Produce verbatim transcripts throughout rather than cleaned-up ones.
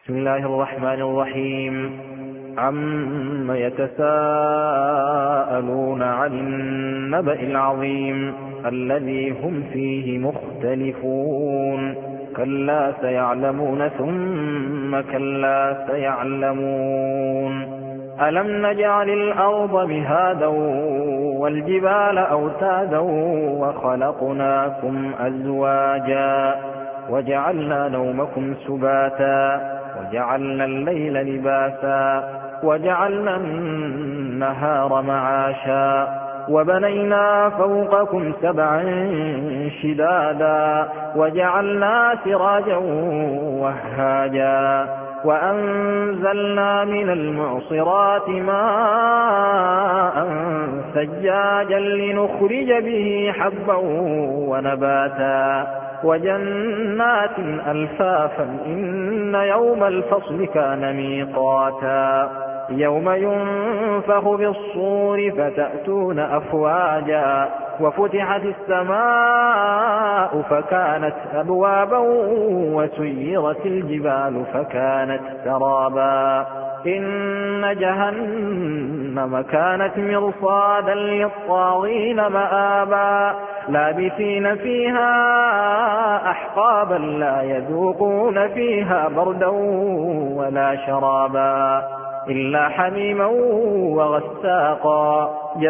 بسم الله الرحمن الرحيم. عم يتساءلون عن النبأ العظيم الذي هم فيه مختلفون كلا سيعلمون ثم كلا سيعلمون ألم نجعل الأرض مهادا والجبال أوتادا وخلقناكم أزواجا وجعلنا نومكم سباتا وجعلنا الليل لباسا وجعلنا النهار معاشا وبنينا فوقكم سبعا شدادا وجعلنا سراجا وهاجا وأنزلنا من المعصرات ماء ثجاجا لنخرج به حبا ونباتا وجنات ألفافا إن يوم الفصل كان ميقاتا يوم ينفخ في الصور فتأتون أفواجا وفتحت السماء فكانت أبوابا وسيرت الجبال فكانت سرابا إن جهنم كانت مرصادا للطاغين مآبا لابثين فيها أحقابا لا يذوقون فيها بردا ولا شرابا إلا حميما وغساقا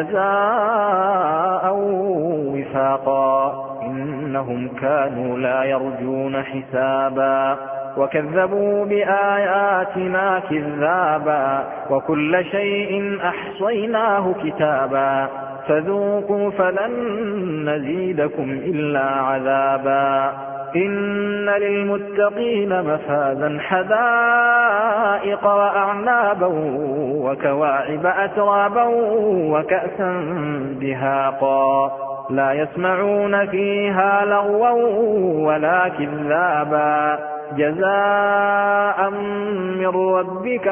جزاء وفاقا إنهم كانوا لا يرجون حسابا وكذبوا بآياتنا كذابا وكل شيء أحصيناه كتابا فذوقوا فلن نزيدكم إلا عذابا إن للمتقين مفازا حدائق وأعنابا وكواعب أترابا وكأسا دهاقا لا يسمعون فيها لغوا ولا كذابا جزاء من ربك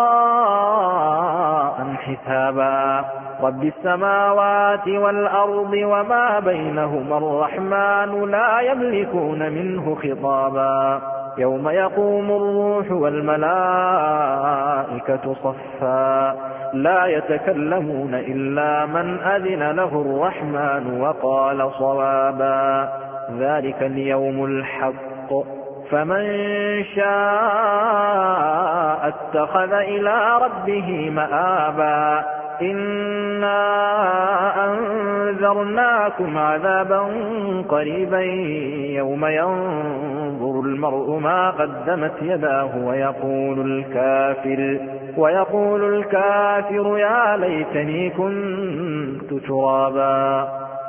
عطاء حسابا رب السماوات والأرض وما بينهما الرحمن لا يملكون منه خطابا يوم يقوم الروح والملائكة صفا لا يتكلمون إلا من أذن له الرحمن وقال صوابا ذلك اليوم الحق فمن شاء اتخذ إلى ربه مآبا إنا أنذرناكم عذابا قريبا يوم ينظر المرء ما قدمت يداه ويقول الكافر ويقول الكافر يا ليتني كنت ترابا